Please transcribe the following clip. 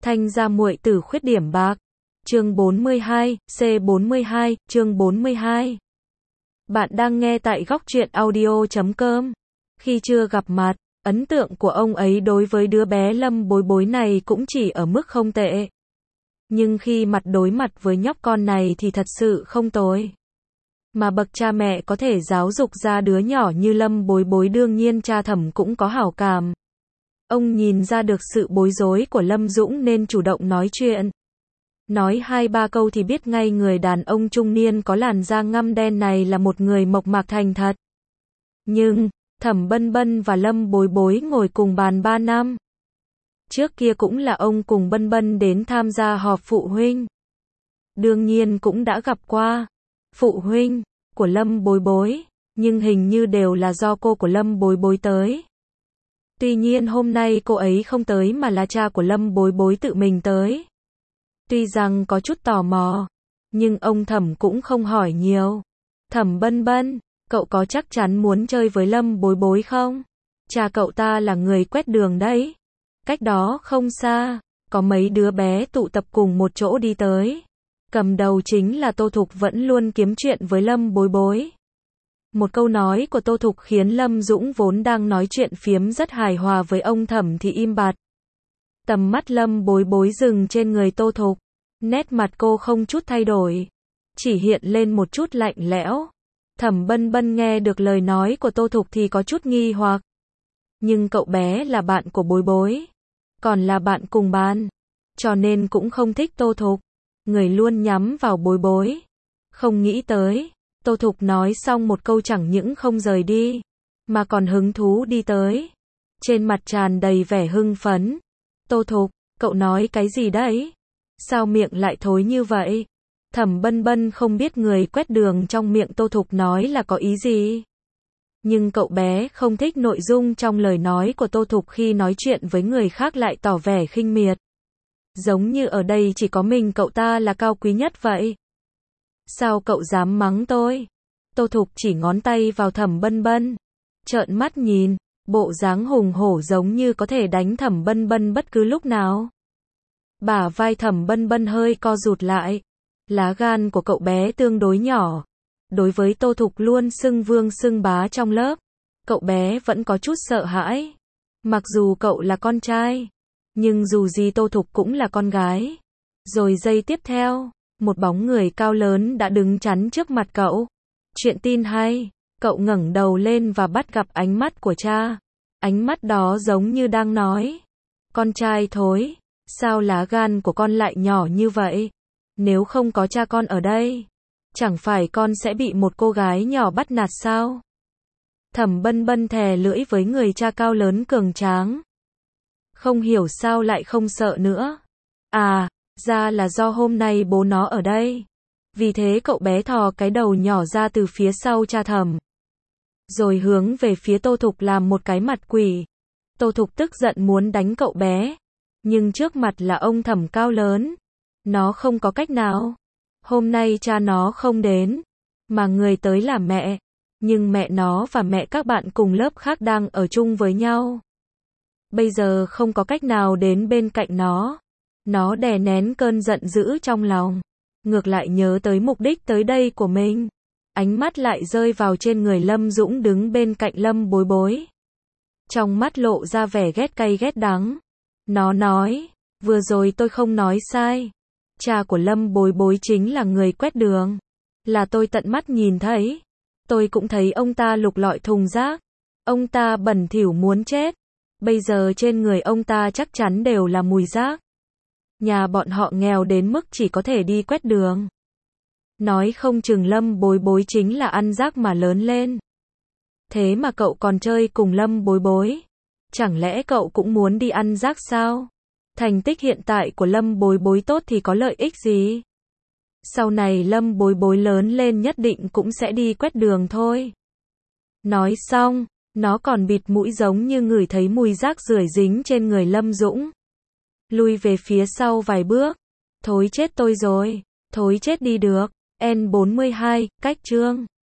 Thanh gia muội tử khuyết điểm bạc. Chương 42, C42, chương 42. Bạn đang nghe tại góc truyện audio.com. Khi chưa gặp mặt, ấn tượng của ông ấy đối với đứa bé Lâm Bối Bối này cũng chỉ ở mức không tệ. Nhưng khi mặt đối mặt với nhóc con này thì thật sự không tồi. Mà bậc cha mẹ có thể giáo dục ra đứa nhỏ như Lâm Bối Bối đương nhiên cha Thẩm cũng có hảo cảm. Ông nhìn ra được sự bối rối của Lâm Dũng nên chủ động nói chuyện. Nói 2-3 câu thì biết ngay người đàn ông trung niên có làn da ngăm đen này là một người mộc mạc thành thật. Nhưng, Thẩm Bân Bân và Lâm Bối Bối ngồi cùng bàn 3 năm. Trước kia cũng là ông cùng Bân Bân đến tham gia họp phụ huynh. Đương nhiên cũng đã gặp qua phụ huynh của Lâm Bối Bối, nhưng hình như đều là do cô của Lâm Bối Bối tới. Tuy nhiên hôm nay cô ấy không tới mà là cha của Lâm Bối Bối tự mình tới. Tuy rằng có chút tò mò, nhưng ông Thẩm cũng không hỏi nhiều. Thẩm Bân Bân, cậu có chắc chắn muốn chơi với Lâm Bối Bối không? Cha cậu ta là người quét đường đấy. Cách đó không xa, có mấy đứa bé tụ tập cùng một chỗ đi tới. Cầm đầu chính là Tô Thục vẫn luôn kiếm chuyện với Lâm Bối Bối. Một câu nói của Tô Thục khiến Lâm Dũng vốn đang nói chuyện phiếm rất hài hòa với ông Thẩm thì im bặt. Tầm mắt Lâm Bối Bối dừng trên người Tô Thục. Nét mặt cô không chút thay đổi, chỉ hiện lên một chút lạnh lẽo. Thẩm Bân Bân nghe được lời nói của Tô Thục thì có chút nghi hoặc. Nhưng cậu bé là bạn của Bối Bối, còn là bạn cùng bàn, cho nên cũng không thích Tô Thục. Người luôn nhắm vào Bối Bối. Không nghĩ tới, Tô Thục nói xong một câu chẳng những không rời đi, mà còn hứng thú đi tới. Trên mặt tràn đầy vẻ hưng phấn. Tô Thục, cậu nói cái gì đấy? Sao miệng lại thối như vậy? Thẩm Bân Bân không biết người quét đường trong miệng Tô Thục nói là có ý gì. Nhưng cậu bé không thích nội dung trong lời nói của Tô Thục khi nói chuyện với người khác lại tỏ vẻ khinh miệt. Giống như ở đây chỉ có mình cậu ta là cao quý nhất vậy. Sao cậu dám mắng tôi? Tô Thục chỉ ngón tay vào Thẩm Bân Bân. Trợn mắt nhìn, bộ dáng hùng hổ giống như có thể đánh Thẩm Bân Bân bất cứ lúc nào. Bả vai Thẩm Bân Bân hơi co rụt lại. Lá gan của cậu bé tương đối nhỏ. Đối với Tô Thục luôn xưng vương xưng bá trong lớp, cậu bé vẫn có chút sợ hãi. Mặc dù cậu là con trai, nhưng dù gì Tô Thục cũng là con gái. Rồi giây tiếp theo, một bóng người cao lớn đã đứng chắn trước mặt cậu. Chuyện tin hay, cậu ngẩng đầu lên và bắt gặp ánh mắt của cha. Ánh mắt đó giống như đang nói, con trai thối, sao lá gan của con lại nhỏ như vậy? Nếu không có cha con ở đây, chẳng phải con sẽ bị một cô gái nhỏ bắt nạt sao? Thẩm Bân Bân thè lưỡi với người cha cao lớn cường tráng. Không hiểu sao lại không sợ nữa. À, ra là do hôm nay bố nó ở đây. Vì thế cậu bé thò cái đầu nhỏ ra từ phía sau cha Thẩm. Rồi hướng về phía Tô Thục làm một cái mặt quỷ. Tô Thục tức giận muốn đánh cậu bé. Nhưng trước mặt là ông Thẩm cao lớn. Nó không có cách nào. Hôm nay cha nó không đến, mà người tới là mẹ. Nhưng mẹ nó và mẹ các bạn cùng lớp khác đang ở chung với nhau. Bây giờ không có cách nào đến bên cạnh nó. Nó đè nén cơn giận dữ trong lòng. Ngược lại nhớ tới mục đích tới đây của mình. Ánh mắt lại rơi vào trên người Lâm Dũng đứng bên cạnh Lâm Bối Bối. Trong mắt lộ ra vẻ ghét cay ghét đắng. Nó nói, vừa rồi tôi không nói sai. Cha của Lâm Bối Bối chính là người quét đường. Là tôi tận mắt nhìn thấy. Tôi cũng thấy ông ta lục lọi thùng rác. Ông ta bẩn thỉu muốn chết. Bây giờ trên người ông ta chắc chắn đều là mùi rác. Nhà bọn họ nghèo đến mức chỉ có thể đi quét đường. Nói không chừng Lâm Bối Bối chính là ăn rác mà lớn lên. Thế mà cậu còn chơi cùng Lâm Bối Bối. Chẳng lẽ cậu cũng muốn đi ăn rác sao? Thành tích hiện tại của Lâm Bối Bối tốt thì có lợi ích gì? Sau này Lâm Bối Bối lớn lên nhất định cũng sẽ đi quét đường thôi. Nói xong, nó còn bịt mũi giống như ngửi thấy mùi rác rưởi dính trên người Lâm Dũng. Lui về phía sau vài bước. Thối chết tôi rồi. Thối chết đi được. N42, cách chương.